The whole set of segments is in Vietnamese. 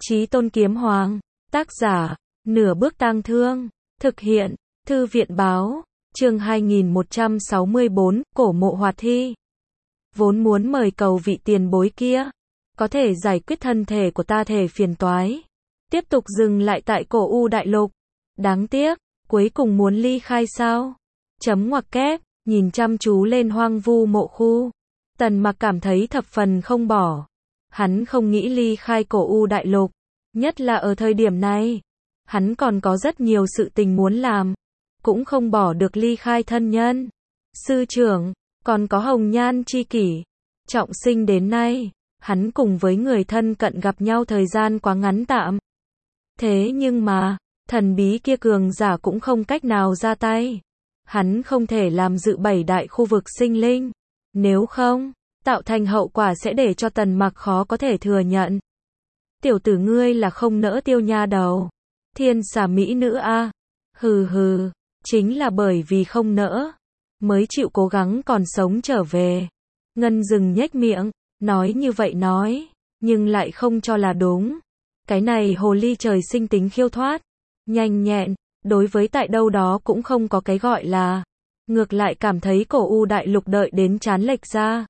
Chí Tôn Kiếm Hoàng, tác giả, Nửa Bước Tang Thương, thực hiện, Thư viện báo, chương 2164, cổ mộ hoạt thi. Vốn muốn mời cầu vị tiền bối kia, có thể giải quyết thân thể của ta thể phiền toái. Tiếp tục dừng lại tại cổ U Đại Lục. Đáng tiếc, cuối cùng muốn ly khai sao? Chấm ngoặc kép, nhìn chăm chú lên hoang vu mộ khu. Tần Mặc cảm thấy thập phần không bỏ. Hắn không nghĩ ly khai cổ U Đại Lục. Nhất là ở thời điểm này. Hắn còn có rất nhiều sự tình muốn làm. Cũng không bỏ được ly khai thân nhân. Sư trưởng, còn có hồng nhan chi kỷ. Trọng sinh đến nay, hắn cùng với người thân cận gặp nhau thời gian quá ngắn tạm. Thế nhưng mà, thần bí kia cường giả cũng không cách nào ra tay. Hắn không thể làm dự 7 đại khu vực sinh linh. Nếu không, tạo thành hậu quả sẽ để cho Tần Mặc khó có thể thừa nhận. Tiểu tử ngươi là không nỡ tiêu nha đầu. Thiên xà mỹ nữ a. Hừ hừ, chính là bởi vì không nỡ, mới chịu cố gắng còn sống trở về. Ngân Dừng nhếch miệng, nói như vậy nói, nhưng lại không cho là đúng. Cái này hồ ly trời sinh tính khiêu thoát, nhanh nhẹn, đối với tại đâu đó cũng không có cái gọi là. Ngược lại cảm thấy cổ U Đại Lục đợi đến chán lệch ra.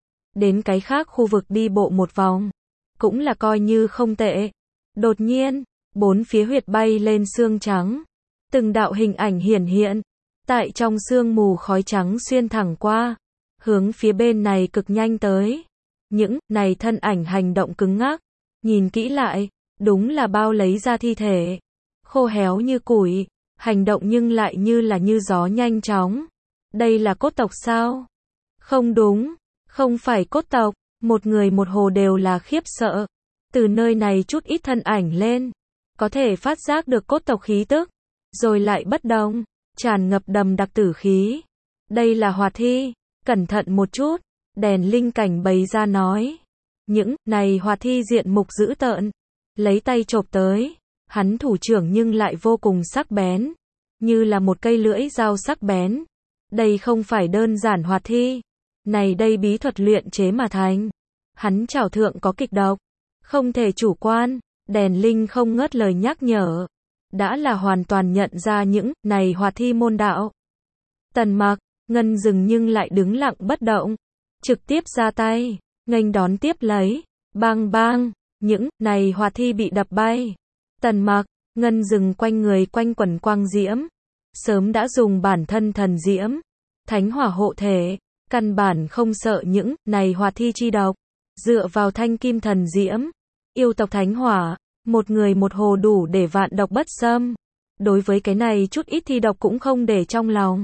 Đến cái khác khu vực đi bộ một vòng, cũng là coi như không tệ. Đột nhiên, bốn phía huyệt bay lên sương trắng. Từng đạo hình ảnh hiển hiện, tại trong sương mù khói trắng xuyên thẳng qua, hướng phía bên này cực nhanh tới. Những này thân ảnh hành động cứng ngắc, nhìn kỹ lại, đúng là bao lấy ra thi thể, khô héo như củi, hành động nhưng lại như là như gió nhanh chóng. Đây là cốt tộc sao? Không đúng, không phải cốt tộc, một người một hồ đều là khiếp sợ. Từ nơi này chút ít thân ảnh lên, có thể phát giác được cốt tộc khí tức. Rồi lại bất động, tràn ngập đầm đặc tử khí. Đây là hoạt thi, cẩn thận một chút, đèn linh cảnh bày ra nói. Những này hoạt thi diện mục dữ tợn, lấy tay chộp tới, hắn thủ trưởng nhưng lại vô cùng sắc bén, như là một cây lưỡi dao sắc bén. Đây không phải đơn giản hoạt thi, này đây bí thuật luyện chế mà thành. Hắn trảo thượng có kịch độc, không thể chủ quan, đèn linh không ngớt lời nhắc nhở. Đã là hoàn toàn nhận ra những này hoạt thi môn đạo. Tần Mặc, Ngân Dừng nhưng lại đứng lặng bất động, trực tiếp ra tay, nghênh đón tiếp lấy, bang bang, những này hoạt thi bị đập bay. Tần Mặc, Ngân Dừng quanh người quanh quẩn quang diễm, sớm đã dùng bản thân thần diễm, thánh hỏa hộ thể, căn bản không sợ những này hoạt thi chi độc, dựa vào thanh kim thần diễm, yêu tộc thánh hỏa. Một người một hồ đủ để vạn độc bất xâm. Đối với cái này chút ít thi độc cũng không để trong lòng.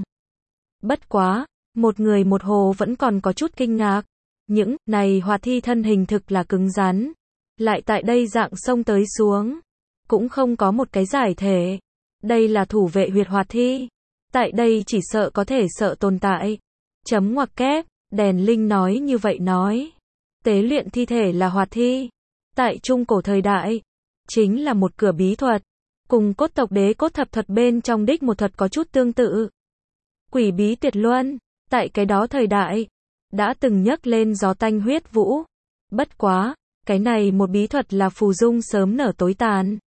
Bất quá, một người một hồ vẫn còn có chút kinh ngạc. Những này hoạt thi thân hình thực là cứng rắn. Lại tại đây dạng sông tới xuống. Cũng không có một cái giải thể. Đây là thủ vệ huyệt hoạt thi. Tại đây chỉ sợ có thể sợ tồn tại. Chấm ngoặc kép, đèn linh nói như vậy nói. Tế luyện thi thể là hoạt thi. Tại trung cổ thời đại. Chính là một cửa bí thuật, cùng cốt tộc đế cốt thập thuật bên trong đích một thuật có chút tương tự. Quỷ bí tuyệt luân, tại cái đó thời đại, đã từng nhấc lên gió tanh huyết vũ. Bất quá, cái này một bí thuật là phù dung sớm nở tối tàn.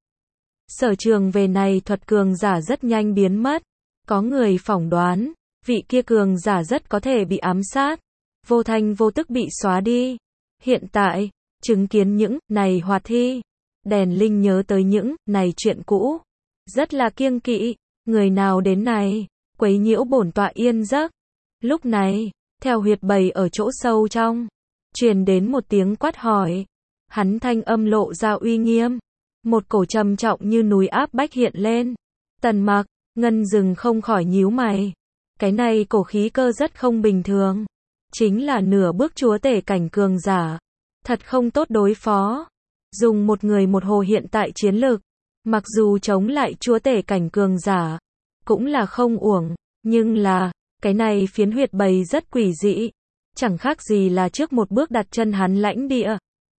Sở trường về này thuật cường giả rất nhanh biến mất. Có người phỏng đoán, vị kia cường giả rất có thể bị ám sát, vô thanh vô tức bị xóa đi. Hiện tại, chứng kiến những này hoạt thi. Đèn linh nhớ tới những này chuyện cũ, rất là kiêng kỵ, người nào đến này, quấy nhiễu bổn tọa yên giấc. Lúc này, theo huyệt bầy ở chỗ sâu trong, truyền đến một tiếng quát hỏi. Hắn thanh âm lộ ra uy nghiêm, một cổ trầm trọng như núi áp bách hiện lên. Tần Mặc, Ngân Dừng không khỏi nhíu mày. Cái này cổ khí cơ rất không bình thường, chính là nửa bước chúa tể cảnh cường giả, thật không tốt đối phó. Dùng một người một hồ hiện tại chiến lực, mặc dù chống lại chúa tể cảnh cường giả, cũng là không uổng, nhưng là, cái này phiến huyệt bầy rất quỷ dị, chẳng khác gì là trước một bước đặt chân hắn lãnh địa.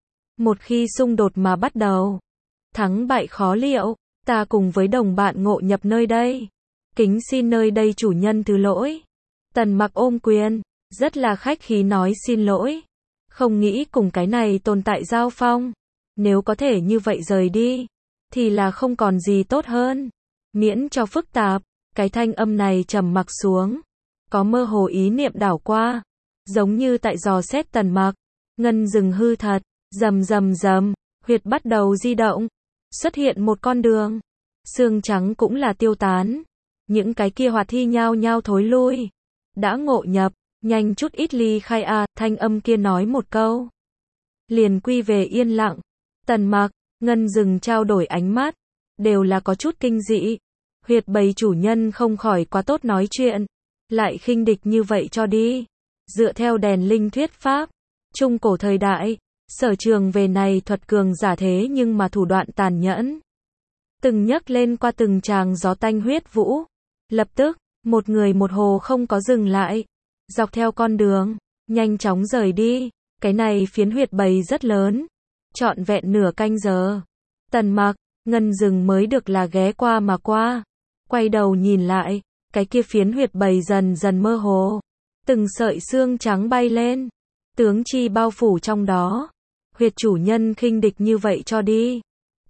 Một khi xung đột mà bắt đầu, thắng bại khó liệu, ta cùng với đồng bạn ngộ nhập nơi đây, kính xin nơi đây chủ nhân thứ lỗi. Tần Mặc ôm quyền, rất là khách khí nói xin lỗi, không nghĩ cùng cái này tồn tại giao phong. nếu có thể như vậy rời đi, thì là không còn gì tốt hơn. Miễn cho phức tạp, cái thanh âm này trầm mặc xuống, có mơ hồ ý niệm đảo qua, giống như tại dò xét Tần Mặc. Ngân rừng hư thật, rầm rầm rầm, huyệt bắt đầu di động, xuất hiện một con đường. Xương trắng cũng là tiêu tán, những cái kia hoạt thi nhao nhao thối lui. Đã ngộ nhập, nhanh chút ít ly khai a, thanh âm kia nói một câu. Liền quy về yên lặng. Tần Mặc, Ngân rừng trao đổi ánh mắt, đều là có chút kinh dị. Huyệt bầy chủ nhân không khỏi quá tốt nói chuyện, lại khinh địch như vậy cho đi. Dựa theo đèn linh thuyết pháp, trung cổ thời đại, sở trường về này thuật cường giả thế nhưng mà thủ đoạn tàn nhẫn. Từng nhấc lên qua từng tràng gió tanh huyết vũ. Lập tức, một người một hồ không có dừng lại. Dọc theo con đường, nhanh chóng rời đi. Cái này phiến huyệt bầy rất lớn. Trọn vẹn nửa canh giờ. Tần Mặc, Ngân rừng mới được là ghé qua mà qua. Quay đầu nhìn lại, cái kia phiến huyệt bầy dần dần mơ hồ. Từng sợi xương trắng bay lên. Tướng chi bao phủ trong đó. Huyệt chủ nhân khinh địch như vậy cho đi.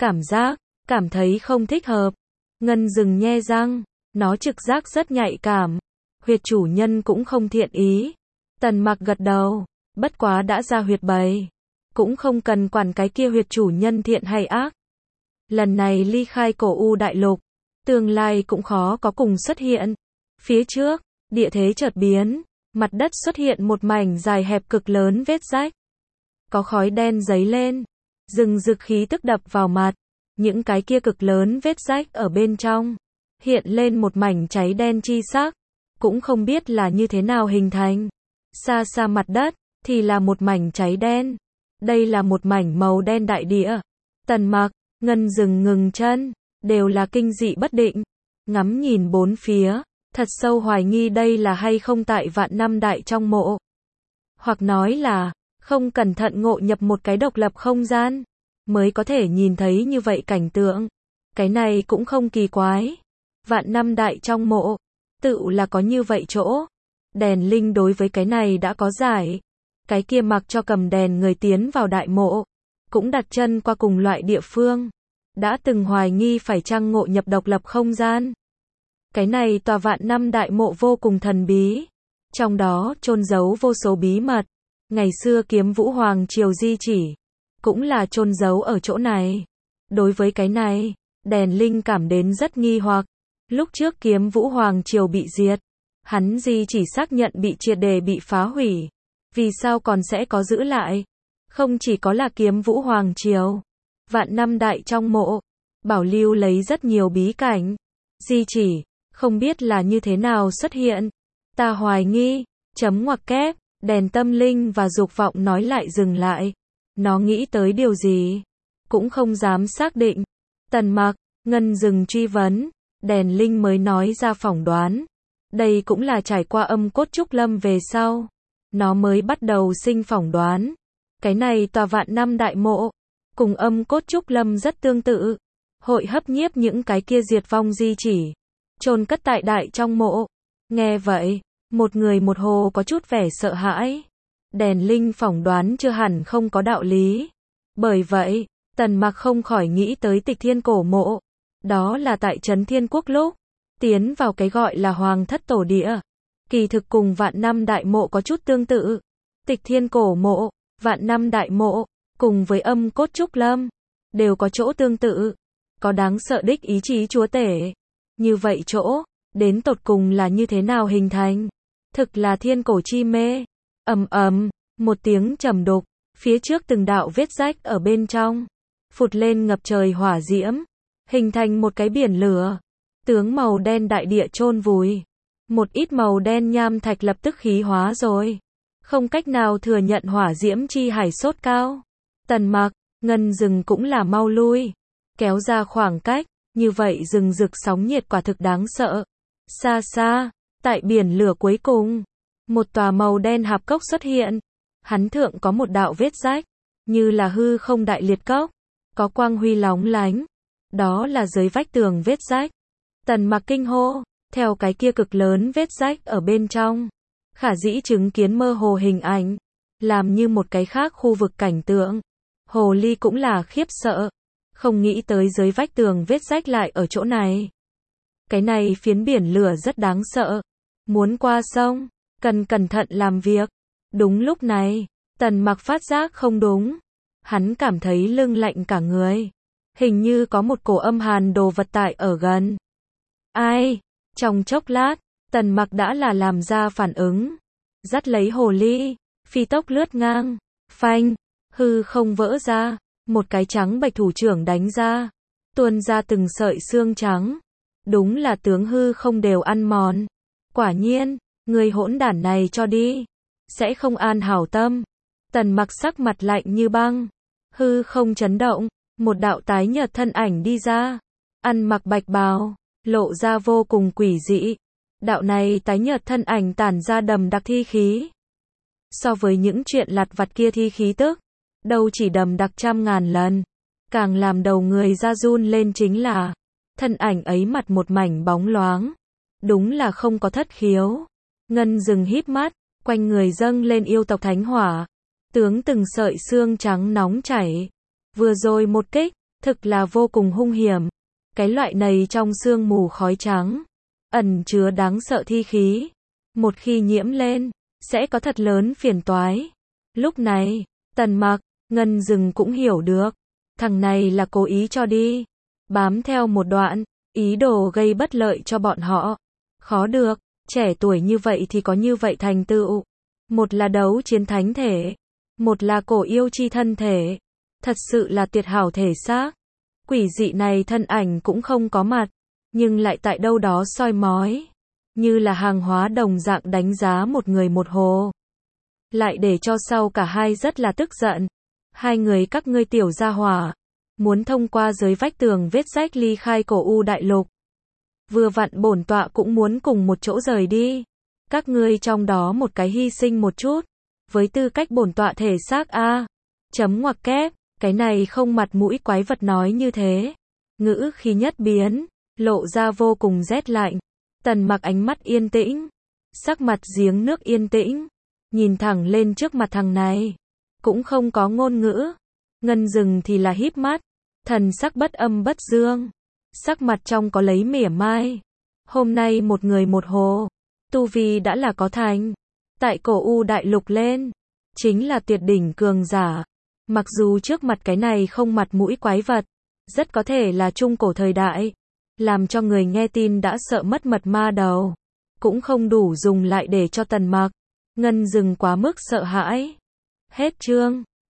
Cảm thấy không thích hợp. Ngân rừng nhe răng, nó trực giác rất nhạy cảm. Huyệt chủ nhân cũng không thiện ý. Tần Mặc gật đầu, bất quá đã ra huyệt bầy, cũng không cần quản cái kia huyệt chủ nhân thiện hay ác. Lần này ly khai cổ u đại lục, tương lai cũng khó có cùng xuất hiện. Phía trước, địa thế chợt biến, mặt đất xuất hiện một mảnh dài hẹp cực lớn vết rách. Có khói đen dấy lên, rừng rực khí tức đập vào mặt. Những cái kia cực lớn vết rách ở bên trong, hiện lên một mảnh cháy đen chi sắc, cũng không biết là như thế nào hình thành. Xa xa mặt đất, thì là một mảnh cháy đen. Đây là một mảnh màu đen đại địa. Tần Mặc, Ngân rừng ngừng chân, đều là kinh dị bất định. Ngắm nhìn bốn phía, thật sâu hoài nghi đây là hay không tại vạn năm đại trong mộ. Hoặc nói là, không cẩn thận ngộ nhập một cái độc lập không gian, mới có thể nhìn thấy như vậy cảnh tượng. Cái này cũng không kỳ quái. Vạn năm đại trong mộ, tự là có như vậy chỗ. Đèn linh đối với cái này đã có giải. Cái kia mặc cho cầm đèn người tiến vào đại mộ, cũng đặt chân qua cùng loại địa phương. Đã từng hoài nghi phải chăng ngộ nhập độc lập không gian. Cái này tòa vạn năm đại mộ vô cùng thần bí. Trong đó chôn giấu vô số bí mật. Ngày xưa Kiếm Vũ Hoàng triều di chỉ, cũng là chôn giấu ở chỗ này. Đối với cái này, đèn linh cảm đến rất nghi hoặc. Lúc trước Kiếm Vũ Hoàng triều bị diệt, hắn di chỉ xác nhận bị triệt để bị phá hủy. Vì sao còn sẽ có giữ lại? Không chỉ có là Kiếm Vũ Hoàng triều, vạn năm đại trong mộ, bảo lưu lấy rất nhiều bí cảnh. Di chỉ, không biết là như thế nào xuất hiện. Ta hoài nghi, chấm ngoặc kép, đèn tâm linh và dục vọng nói lại dừng lại. Nó nghĩ tới điều gì? Cũng không dám xác định. Tần Mặc, Ngân rừng truy vấn, đèn linh mới nói ra phỏng đoán. Đây cũng là trải qua âm cốt trúc lâm về sau. Nó mới bắt đầu sinh phỏng đoán. Cái này tòa vạn năm đại mộ, cùng âm cốt trúc lâm rất tương tự. Hội hấp nhiếp những cái kia diệt vong di chỉ, chôn cất tại đại trong mộ. Nghe vậy, một người một hồ có chút vẻ sợ hãi. Đèn linh phỏng đoán chưa hẳn không có đạo lý. Bởi vậy, Tần Mặc không khỏi nghĩ tới Tịch Thiên cổ mộ. Đó là tại Trấn Thiên Quốc lúc tiến vào cái gọi là Hoàng Thất Tổ Địa. Kỳ thực cùng vạn năm đại mộ có chút tương tự. Tịch Thiên cổ mộ, vạn năm đại mộ, cùng với âm cốt trúc lâm, đều có chỗ tương tự. Có đáng sợ đích ý chí chúa tể. Như vậy chỗ, đến tột cùng là như thế nào hình thành? Thực là thiên cổ chi mê. Ầm ầm, một tiếng trầm đục, phía trước từng đạo vết rách ở bên trong, phụt lên ngập trời hỏa diễm, hình thành một cái biển lửa. Tướng màu đen đại địa chôn vùi. Một ít màu đen nham thạch lập tức khí hóa rồi. Không cách nào thừa nhận hỏa diễm chi hải sốt cao. Tần Mặc, Ngân rừng cũng là mau lui. Kéo ra khoảng cách, như vậy rừng rực sóng nhiệt quả thực đáng sợ. Xa xa, tại biển lửa cuối cùng, một tòa màu đen hạp cốc xuất hiện. Hắn thượng có một đạo vết rách, như là hư không đại liệt cốc, có quang huy lóng lánh. Đó là dưới vách tường vết rách. Tần Mặc kinh hô, theo cái kia cực lớn vết rách ở bên trong, khả dĩ chứng kiến mơ hồ hình ảnh, làm như một cái khác khu vực cảnh tượng. Hồ ly cũng là khiếp sợ, không nghĩ tới dưới vách tường vết rách lại ở chỗ này. Cái này phiến biển lửa rất đáng sợ, muốn qua sông, cần cẩn thận làm việc. Đúng lúc này, Tần Mặc phát giác không đúng, hắn cảm thấy lưng lạnh cả người, hình như có một cổ âm hàn đồ vật tại ở gần. Ai? Trong chốc lát, Tần Mặc đã là làm ra phản ứng, dắt lấy hồ ly, phi tốc lướt ngang, phanh, hư không vỡ ra, một cái trắng bạch thủ trưởng đánh ra, tuôn ra từng sợi xương trắng. Đúng là tướng hư không đều ăn mòn. Quả nhiên, người hỗn đản này cho đi, sẽ không an hảo tâm. Tần Mặc sắc mặt lạnh như băng, hư không chấn động, một đạo tái nhợt thân ảnh đi ra, ăn mặc bạch bào, lộ ra vô cùng quỷ dị. Đạo này tái nhợt thân ảnh tản ra đầm đặc thi khí. So với những chuyện lặt vặt kia thi khí tức, đâu chỉ đầm đặc trăm ngàn lần. Càng làm đầu người ra run lên chính là, thân ảnh ấy mặt một mảnh bóng loáng. Đúng là không có thất khiếu. Ngân Dừng híp mắt, quanh người dâng lên yêu tộc thánh hỏa. Tướng từng sợi xương trắng nóng chảy. Vừa rồi một kích, thực là vô cùng hung hiểm. Cái loại này trong sương mù khói trắng, ẩn chứa đáng sợ thi khí. Một khi nhiễm lên, sẽ có thật lớn phiền toái. Lúc này, Tần Mặc, Ngân Dừng cũng hiểu được. Thằng này là cố ý cho đi. Bám theo một đoạn, ý đồ gây bất lợi cho bọn họ. Khó được, trẻ tuổi như vậy thì có như vậy thành tựu. Một là đấu chiến thánh thể, một là cổ yêu chi thân thể. Thật sự là tuyệt hảo thể xác. Quỷ dị này thân ảnh cũng không có mặt, nhưng lại tại đâu đó soi mói. Như là hàng hóa đồng dạng đánh giá một người một hồ. Lại để cho sau cả hai rất là tức giận. Hai người các ngươi tiểu gia hỏa, muốn thông qua dưới vách tường vết rách ly khai cổ u đại lục. Vừa vặn bổn tọa cũng muốn cùng một chỗ rời đi. Các ngươi trong đó một cái hy sinh một chút, với tư cách bổn tọa thể xác a. Chấm ngoặc kép, cái này không mặt mũi quái vật nói như thế. Ngữ khí nhất biến, lộ ra vô cùng rét lạnh. Tần Mặc ánh mắt yên tĩnh, sắc mặt giếng nước yên tĩnh, nhìn thẳng lên trước mặt thằng này, cũng không có ngôn ngữ. Ngân Dừng thì là híp mắt, thần sắc bất âm bất dương, sắc mặt trong có lấy mỉa mai. Hôm nay một người một hồ, tu vi đã là có thành, tại cổ u đại lục lên, chính là tuyệt đỉnh cường giả. Mặc dù trước mặt cái này không mặt mũi quái vật, rất có thể là trung cổ thời đại, làm cho người nghe tin đã sợ mất mật ma đầu, cũng không đủ dùng lại để cho Tần Mặc, Ngân Dừng quá mức sợ hãi. Hết chương.